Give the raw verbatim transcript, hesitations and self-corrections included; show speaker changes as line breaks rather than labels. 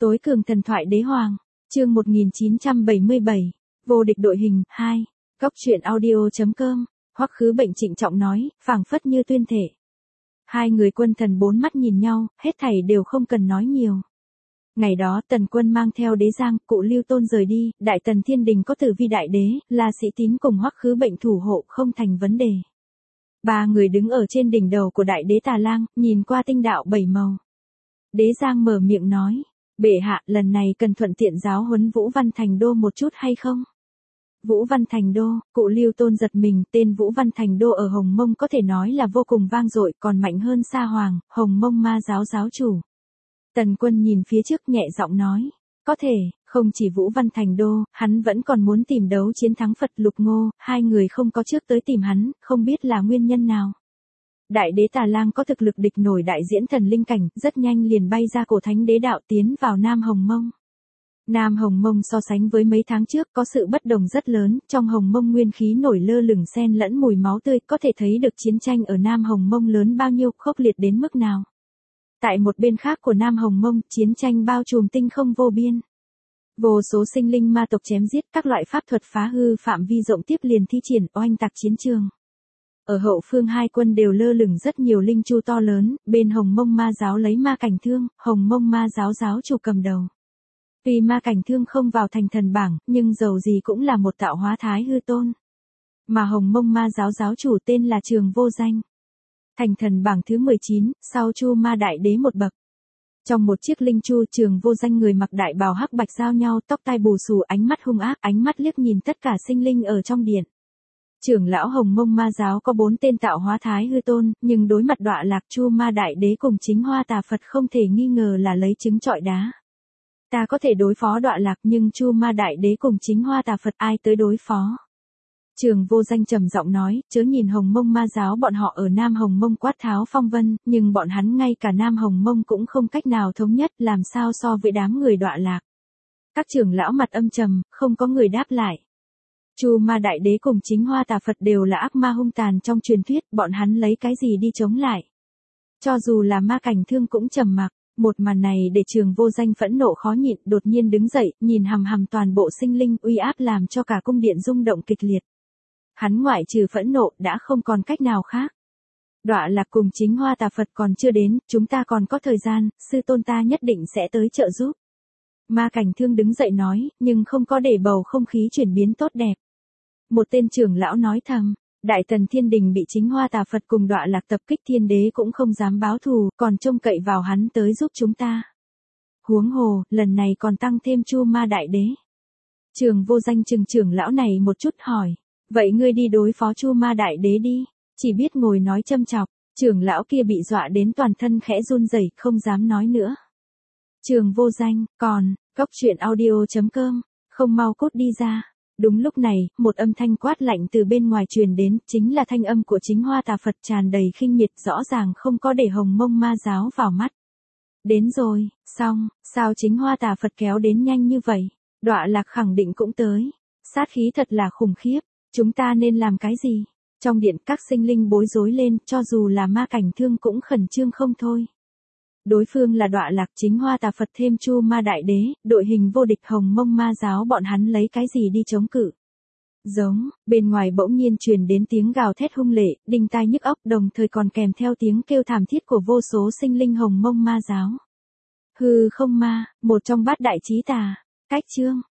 Tối cường thần thoại đế hoàng, chương một nghìn chín trăm bảy mươi bảy, vô địch đội hình, hai, góc truyện audio.com, Hoắc Khứ Bệnh trịnh trọng nói, phảng phất như tuyên thể. Hai người quân thần bốn mắt nhìn nhau, hết thảy đều không cần nói nhiều. Ngày đó Tần Quân mang theo đế giang, cụ Lưu Tôn rời đi, Đại Tần Thiên Đình có Tử Vi đại đế, là Sĩ Tín cùng Hoắc Khứ Bệnh thủ hộ không thành vấn đề. Ba người đứng ở trên đỉnh đầu của đại đế Tà Lang, nhìn qua tinh đạo bảy màu. Đế giang mở miệng nói, bệ hạ lần này cần thuận tiện giáo huấn Vũ Văn Thành Đô một chút hay không? Vũ Văn Thành Đô, cụ Lưu Tôn giật mình, tên Vũ Văn Thành Đô ở Hồng Mông có thể nói là vô cùng vang dội, còn mạnh hơn Sa Hoàng, Hồng Mông ma giáo giáo chủ. Tần Quân nhìn phía trước nhẹ giọng nói, có thể, không chỉ Vũ Văn Thành Đô, hắn vẫn còn muốn tìm đấu chiến thắng Phật Lục Ngô, hai người không có trước tới tìm hắn, không biết là nguyên nhân nào. Đại đế Tà Lang có thực lực địch nổi đại diễn thần linh cảnh, rất nhanh liền bay ra cổ thánh đế đạo tiến vào Nam Hồng Mông. Nam Hồng Mông so sánh với mấy tháng trước có sự bất đồng rất lớn, trong Hồng Mông nguyên khí nổi lơ lửng xen lẫn mùi máu tươi, có thể thấy được chiến tranh ở Nam Hồng Mông lớn bao nhiêu, khốc liệt đến mức nào. Tại một bên khác của Nam Hồng Mông, chiến tranh bao trùm tinh không vô biên. Vô số sinh linh ma tộc chém giết, các loại pháp thuật phá hư phạm vi rộng tiếp liền thi triển oanh tạc chiến trường. Ở hậu phương hai quân đều lơ lửng rất nhiều linh chu to lớn, bên Hồng Mông ma giáo lấy Ma Cảnh Thương, Hồng Mông ma giáo giáo chủ cầm đầu. Tuy Ma Cảnh Thương không vào thành thần bảng, nhưng dầu gì cũng là một tạo hóa thái hư tôn. Mà Hồng Mông ma giáo giáo chủ tên là Trường Vô Danh. Thành thần bảng thứ mười chín, sau Chu Ma Đại Đế một bậc. Trong một chiếc linh chu, Trường Vô Danh người mặc đại bào hắc bạch giao nhau, tóc tai bù xù, ánh mắt hung ác, ánh mắt liếc nhìn tất cả sinh linh ở trong điện. Trưởng lão Hồng Mông ma giáo có bốn tên tạo hóa thái hư tôn, nhưng đối mặt Đọa Lạc Chu Ma Đại Đế cùng Chính Hoa Tà Phật không thể nghi ngờ là lấy trứng trọi đá. Ta có thể đối phó Đọa Lạc, nhưng Chu Ma Đại Đế cùng Chính Hoa Tà Phật ai tới đối phó? Trường Vô Danh trầm giọng nói, chớ nhìn Hồng Mông ma giáo bọn họ ở Nam Hồng Mông quát tháo phong vân, nhưng bọn hắn ngay cả Nam Hồng Mông cũng không cách nào thống nhất, làm sao so với đám người Đọa Lạc. Các trưởng lão mặt âm trầm, không có người đáp lại. Chu Ma Đại Đế cùng Chính Hoa Tà Phật đều là ác ma hung tàn trong truyền thuyết, bọn hắn lấy cái gì đi chống lại? Cho dù là Ma Cảnh Thương cũng trầm mặc. Một màn này để Trường Vô Danh phẫn nộ khó nhịn, đột nhiên đứng dậy, nhìn hằm hằm toàn bộ sinh linh, uy áp làm cho cả cung điện rung động kịch liệt. Hắn ngoại trừ phẫn nộ, đã không còn cách nào khác. Đọa Lạc cùng Chính Hoa Tà Phật còn chưa đến, chúng ta còn có thời gian, sư tôn ta nhất định sẽ tới trợ giúp. Ma Cảnh Thương đứng dậy nói, nhưng không có để bầu không khí chuyển biến tốt đẹp. Một tên trưởng lão nói thầm, Đại Tần Thiên Đình bị Chính Hoa Tà Phật cùng Đọa Lạc tập kích, Thiên Đế cũng không dám báo thù, còn trông cậy vào hắn tới giúp chúng ta. Huống hồ, lần này còn tăng thêm Chu Ma Đại Đế. Trường Vô Danh chừng trưởng lão này một chút hỏi, vậy ngươi đi đối phó Chu Ma Đại Đế đi, chỉ biết ngồi nói châm chọc, trưởng lão kia bị dọa đến toàn thân khẽ run rẩy, không dám nói nữa. Trường Vô Danh, còn, góc truyện audio.com, không mau cút đi ra. Đúng lúc này, một âm thanh quát lạnh từ bên ngoài truyền đến, chính là thanh âm của Chính Hoa Tà Phật tràn đầy khinh miệt, rõ ràng không có để Hồng Mông ma giáo vào mắt. Đến rồi, xong, sao Chính Hoa Tà Phật kéo đến nhanh như vậy? Đọa Lạc khẳng định cũng tới. Sát khí thật là khủng khiếp, chúng ta nên làm cái gì? Trong điện các sinh linh bối rối lên, cho dù là Ma Cảnh Thương cũng khẩn trương không thôi. Đối phương là Đọa Lạc, Chính Hoa Tà Phật thêm Chu Ma Đại Đế, đội hình vô địch Hồng Mông ma giáo, bọn hắn lấy cái gì đi chống cự? Giống, bên ngoài bỗng nhiên truyền đến tiếng gào thét hung lệ, đinh tai nhức óc, đồng thời còn kèm theo tiếng kêu thảm thiết của vô số sinh linh Hồng Mông ma giáo. Hư không ma, một trong bát đại chí tà, cách chương.